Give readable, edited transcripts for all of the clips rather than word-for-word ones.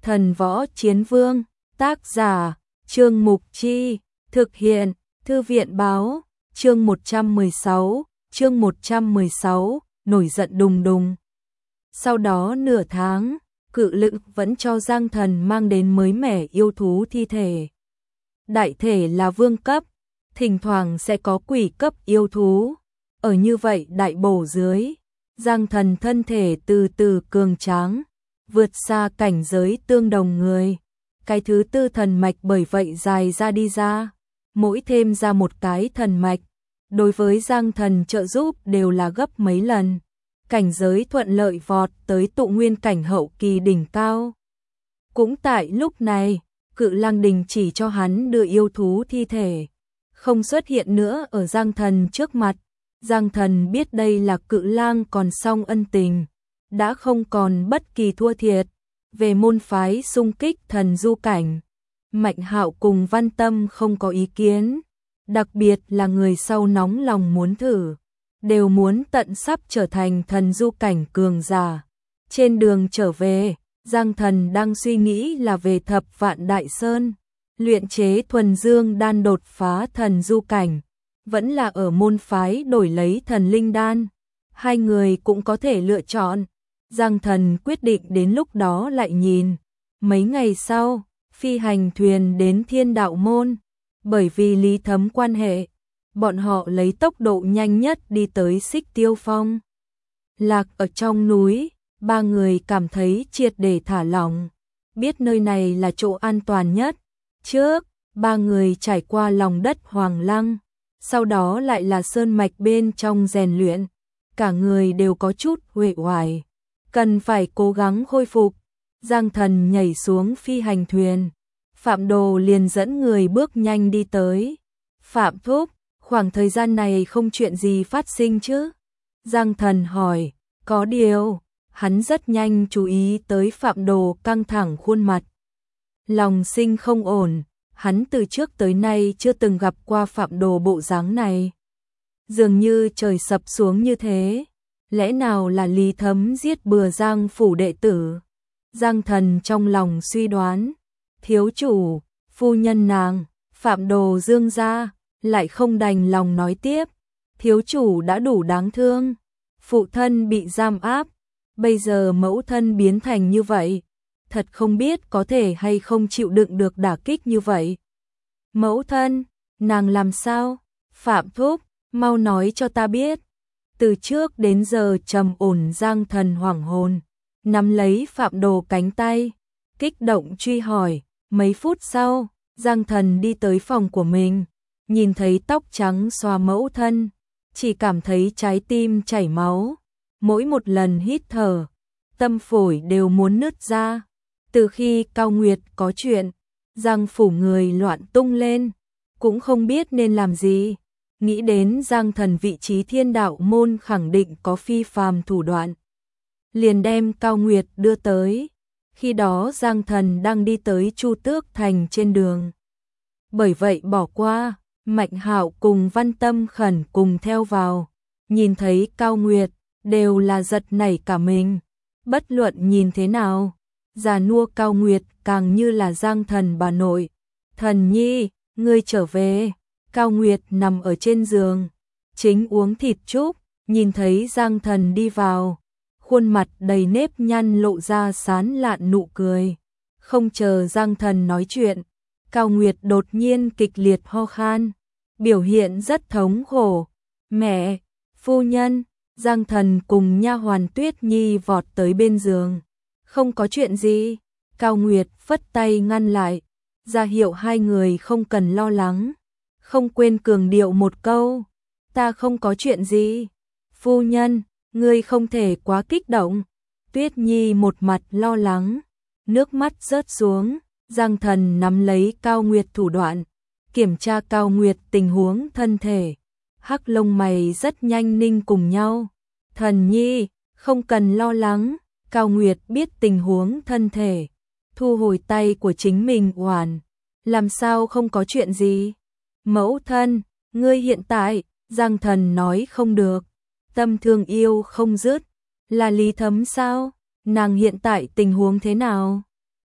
Thần Võ Chiến Vương, tác giả, Trương Mục Chi, thực hiện, Thư viện báo, chương 116, nổi giận đùng đùng. Sau đó nửa tháng, Cự Lực vẫn cho Giang Thần mang đến mới mẻ yêu thú thi thể. Đại thể là vương cấp, thỉnh thoảng sẽ có quỷ cấp yêu thú. Ở như vậy đại bổ dưới, Giang Thần thân thể từ từ cường tráng, vượt xa cảnh giới tương đồng người. Cái thứ tư thần mạch bởi vậy dài ra đi ra, mỗi thêm ra một cái thần mạch, đối với Giang Thần trợ giúp đều là gấp mấy lần. Cảnh giới thuận lợi vọt tới tụ nguyên cảnh hậu kỳ đỉnh cao. Cũng tại lúc này, Cự Lang đình chỉ cho hắn đưa yêu thú thi thể, không xuất hiện nữa ở Giang Thần trước mặt. Giang Thần biết đây là Cự Lang còn xong ân tình, đã không còn bất kỳ thua thiệt. Về môn phái xung kích thần du cảnh, Mạnh Hạo cùng Văn Tâm không có ý kiến, đặc biệt là người sau nóng lòng muốn thử, đều muốn tận sắp trở thành thần du cảnh cường giả. Trên đường trở về, Giang Thần đang suy nghĩ là về Thập Vạn Đại Sơn, luyện chế thuần dương đan đột phá thần du cảnh, vẫn là ở môn phái đổi lấy thần linh đan. Hai người cũng có thể lựa chọn. Giang Thần quyết định đến lúc đó lại nhìn. Mấy ngày sau, phi hành thuyền đến Thiên Đạo Môn, bởi vì Lý Thấm quan hệ, bọn họ lấy tốc độ nhanh nhất đi tới Xích Tiêu Phong. Lạc ở trong núi, ba người cảm thấy triệt để thả lỏng, biết nơi này là chỗ an toàn nhất. Trước, ba người trải qua lòng đất Hoàng Lăng, sau đó lại là sơn mạch bên trong rèn luyện, cả người đều có chút uể oải, cần phải cố gắng khôi phục. Giang Thần nhảy xuống phi hành thuyền, Phạm Đồ liền dẫn người bước nhanh đi tới. Phạm thúc, khoảng thời gian này không chuyện gì phát sinh chứ? Giang Thần hỏi. Có điều, hắn rất nhanh chú ý tới Phạm Đồ căng thẳng khuôn mặt, lòng sinh không ổn. Hắn từ trước tới nay chưa từng gặp qua Phạm Đồ bộ dáng này, dường như trời sập xuống như thế. Lẽ nào là Lý Thấm giết bừa Giang phủ đệ tử? Giang Thần trong lòng suy đoán. Thiếu chủ, phu nhân nàng, Phạm Đồ dương ra, lại không đành lòng nói tiếp. Thiếu chủ đã đủ đáng thương, phụ thân bị giam áp, bây giờ mẫu thân biến thành như vậy, thật không biết có thể hay không chịu đựng được đả kích như vậy. Mẫu thân, nàng làm sao? Phạm thúc, mau nói cho ta biết. Từ trước đến giờ trầm ổn Giang Thần hoảng hồn, nắm lấy Phạm Đồ cánh tay, kích động truy hỏi. Mấy phút sau, Giang Thần đi tới phòng của mình, nhìn thấy tóc trắng xòa mẫu thân, chỉ cảm thấy trái tim chảy máu. Mỗi một lần hít thở, tâm phổi đều muốn nứt ra. Từ khi Cao Nguyệt có chuyện, Giang phủ người loạn tung lên, cũng không biết nên làm gì. Nghĩ đến Giang Thần vị trí Thiên Đạo Môn khẳng định có phi phàm thủ đoạn, liền đem Cao Nguyệt đưa tới. Khi đó Giang Thần đang đi tới Chu Tước Thành trên đường, bởi vậy bỏ qua. Mạnh Hạo cùng Văn Tâm khẩn cùng theo vào, nhìn thấy Cao Nguyệt đều là giật nảy cả mình. Bất luận nhìn thế nào, già nua Cao Nguyệt càng như là Giang Thần bà nội. Thần nhi, ngươi trở về. Cao Nguyệt nằm ở trên giường, chính uống thịt trúc, nhìn thấy Giang Thần đi vào, khuôn mặt đầy nếp nhăn lộ ra sán lạn nụ cười. Không chờ Giang Thần nói chuyện, Cao Nguyệt đột nhiên kịch liệt ho khan, biểu hiện rất thống khổ. Mẹ, phu nhân. Giang Thần cùng nha hoàn Tuyết Nhi vọt tới bên giường. Không có chuyện gì. Cao Nguyệt phất tay ngăn lại, ra hiệu hai người không cần lo lắng. Không quên cường điệu một câu, ta không có chuyện gì. Phu nhân, ngươi không thể quá kích động. Tuyết Nhi một mặt lo lắng, nước mắt rớt xuống. Giang Thần nắm lấy Cao Nguyệt thủ đoạn, kiểm tra Cao Nguyệt tình huống thân thể. Hắc lông mày rất nhanh ninh cùng nhau. Thần nhi, không cần lo lắng. Cao Nguyệt biết tình huống thân thể, thu hồi tay của chính mình oản. Làm sao không có chuyện gì? Mẫu thân, ngươi hiện tại, Giang Thần nói không được. Tâm thương yêu không dứt. Là Lý Thấm sao? Nàng hiện tại tình huống thế nào?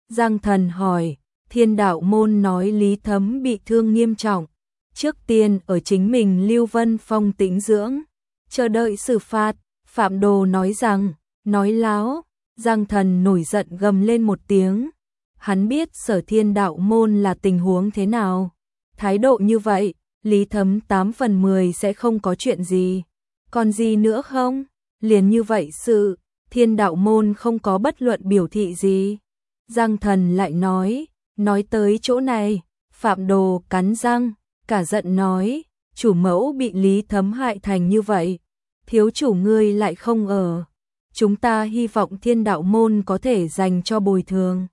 Giang Thần hỏi, Thiên Đạo Môn nói Lý Thấm bị thương nghiêm trọng, trước tiên ở chính mình Lưu Vân Phong tĩnh dưỡng, chờ đợi xử phạt. Phạm Đồ nói rằng, nói láo. Giang Thần nổi giận gầm lên một tiếng. Hắn biết Sở Thiên Đạo Môn là tình huống thế nào. Thái độ như vậy, Lý Thấm 8 phần 10 sẽ không có chuyện gì. Còn gì nữa không? Liền như vậy sự, Thiên Đạo Môn không có bất luận biểu thị gì. Giang Thần lại nói tới chỗ này, Phạm Đồ cắn răng, cả giận nói, chủ mẫu bị Lý Thấm hại thành như vậy, thiếu chủ ngươi lại không ở. Chúng ta hy vọng Thiên Đạo Môn có thể dành cho bồi thường.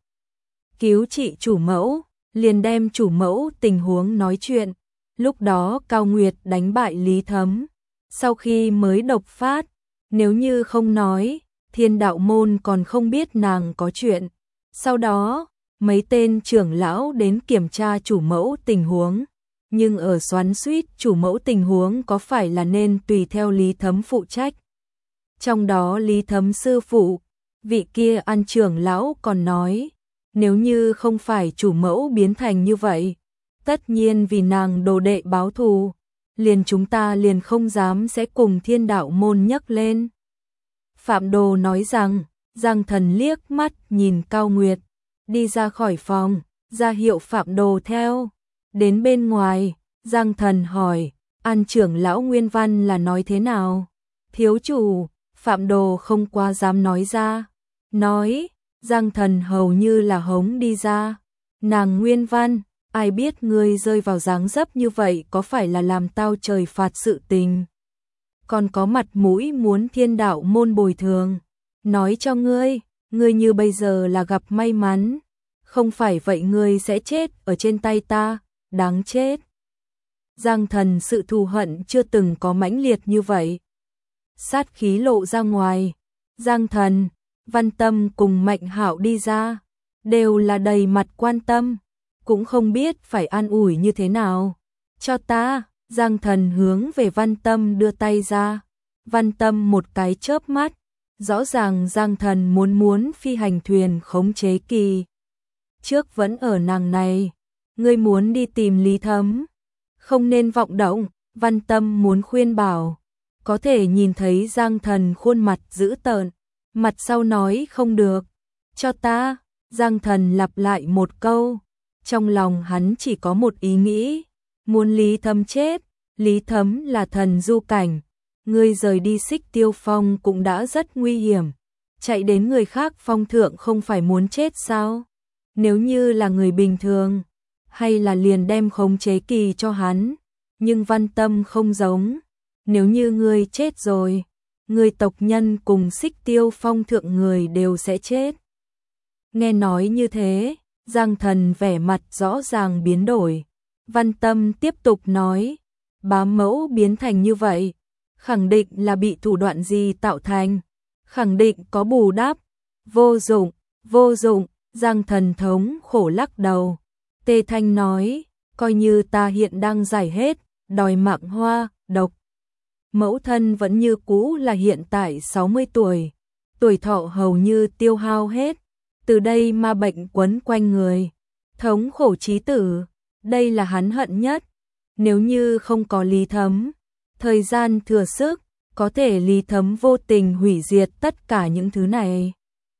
Cứu trị chủ mẫu, liền đem chủ mẫu tình huống nói chuyện. Lúc đó Cao Nguyệt đánh bại Lý Thấm, sau khi mới độc phát, nếu như không nói, Thiên Đạo Môn còn không biết nàng có chuyện. Sau đó, mấy tên trưởng lão đến kiểm tra chủ mẫu tình huống, nhưng ở xoắn xuýt chủ mẫu tình huống có phải là nên tùy theo Lý Thấm phụ trách. Trong đó Lý Thấm sư phụ, vị kia An trưởng lão còn nói, nếu như không phải chủ mẫu biến thành như vậy, tất nhiên vì nàng đồ đệ báo thù, liền chúng ta liền không dám sẽ cùng Thiên Đạo Môn nhắc lên. Phạm Đồ nói rằng, Giang Thần liếc mắt nhìn Cao Nguyệt, đi ra khỏi phòng, ra hiệu Phạm Đồ theo. Đến bên ngoài, Giang Thần hỏi, An trưởng lão nguyên văn là nói thế nào? Thiếu chủ, Phạm Đồ không quá dám nói ra. Nói, Giang Thần hầu như là hống đi ra. Nàng nguyên văn, ai biết ngươi rơi vào dáng dấp như vậy có phải là làm tao trời phạt sự tình. Còn có mặt mũi muốn Thiên Đạo Môn bồi thường. Nói cho ngươi như bây giờ là gặp may mắn. Không phải vậy ngươi sẽ chết ở trên tay ta, đáng chết. Giang Thần sự thù hận chưa từng có mãnh liệt như vậy. Sát khí lộ ra ngoài. Giang Thần, Văn Tâm cùng Mạnh Hạo đi ra, đều là đầy mặt quan tâm, cũng không biết phải an ủi như thế nào. Cho ta, Giang Thần hướng về Văn Tâm đưa tay ra. Văn Tâm một cái chớp mắt, rõ ràng Giang Thần muốn phi hành thuyền khống chế kỳ. Trước vẫn ở nàng này, ngươi muốn đi tìm Lý Thấm, không nên vọng động. Văn Tâm muốn khuyên bảo, có thể nhìn thấy Giang Thần khuôn mặt dữ tợn, mặt sau nói không được. Cho ta, Giang Thần lặp lại một câu, trong lòng hắn chỉ có một ý nghĩ, muốn Lý Thấm chết. Lý Thấm là thần du cảnh, ngươi rời đi Xích Tiêu Phong cũng đã rất nguy hiểm, chạy đến người khác phong thượng không phải muốn chết sao? Nếu như là người bình thường, hay là liền đem khống chế kỳ cho hắn, nhưng Văn Tâm không giống, nếu như ngươi chết rồi, người tộc nhân cùng Xích Tiêu Phong thượng người đều sẽ chết. Nghe nói như thế, Giang Thần vẻ mặt rõ ràng biến đổi. Văn Tâm tiếp tục nói, bá mẫu biến thành như vậy, khẳng định là bị thủ đoạn gì tạo thành, khẳng định có bù đắp. Vô dụng, vô dụng. Giang Thần thống khổ lắc đầu. Tê Thanh nói, coi như ta hiện đang giải hết, đòi mạng hoa, độc. Mẫu thân vẫn như cũ là hiện tại 60 tuổi, tuổi thọ hầu như tiêu hao hết, từ đây ma bệnh quấn quanh người, thống khổ chí tử, đây là hắn hận nhất. Nếu như không có Lý Thấm, thời gian thừa sức, có thể Lý Thấm vô tình hủy diệt tất cả những thứ này.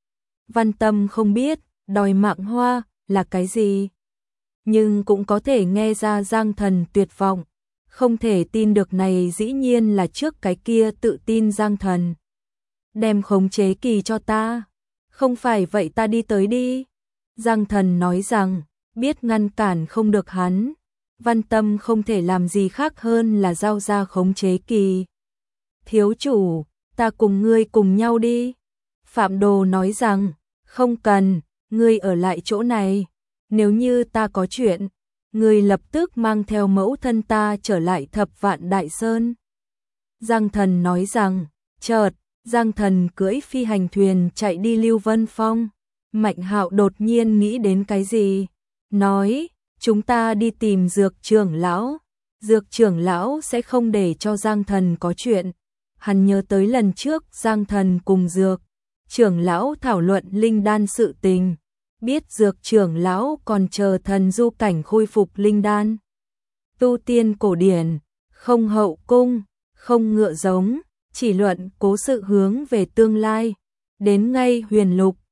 Văn Tâm không biết đòi mạng hoa là cái gì, nhưng cũng có thể nghe ra Giang Thần tuyệt vọng, không thể tin được này dĩ nhiên là trước cái kia tự tin Giang Thần. Đem khống chế kỳ cho ta, không phải vậy ta đi tới đi. Giang Thần nói rằng, biết ngăn cản không được hắn, Văn Tâm không thể làm gì khác hơn là giao ra khống chế kỳ. Thiếu chủ, ta cùng ngươi cùng nhau đi. Phạm Đồ nói rằng, không cần, ngươi ở lại chỗ này, nếu như ta có chuyện, ngươi lập tức mang theo mẫu thân ta trở lại Thập Vạn Đại Sơn. Giang Thần nói rằng, chợt, Giang Thần cưỡi phi hành thuyền chạy đi Lưu Vân Phong. Mạnh Hạo đột nhiên nghĩ đến cái gì, nói, chúng ta đi tìm Dược trưởng lão. Dược trưởng lão sẽ không để cho Giang Thần có chuyện. Hắn nhớ tới lần trước Giang Thần cùng Dược trưởng lão thảo luận linh đan sự tình, biết dược trưởng lão còn chờ thần du cảnh khôi phục linh đan. Tu tiên cổ điển, không hậu cung, không ngựa giống, chỉ luận cố sự hướng về tương lai. Đến ngay huyền lục,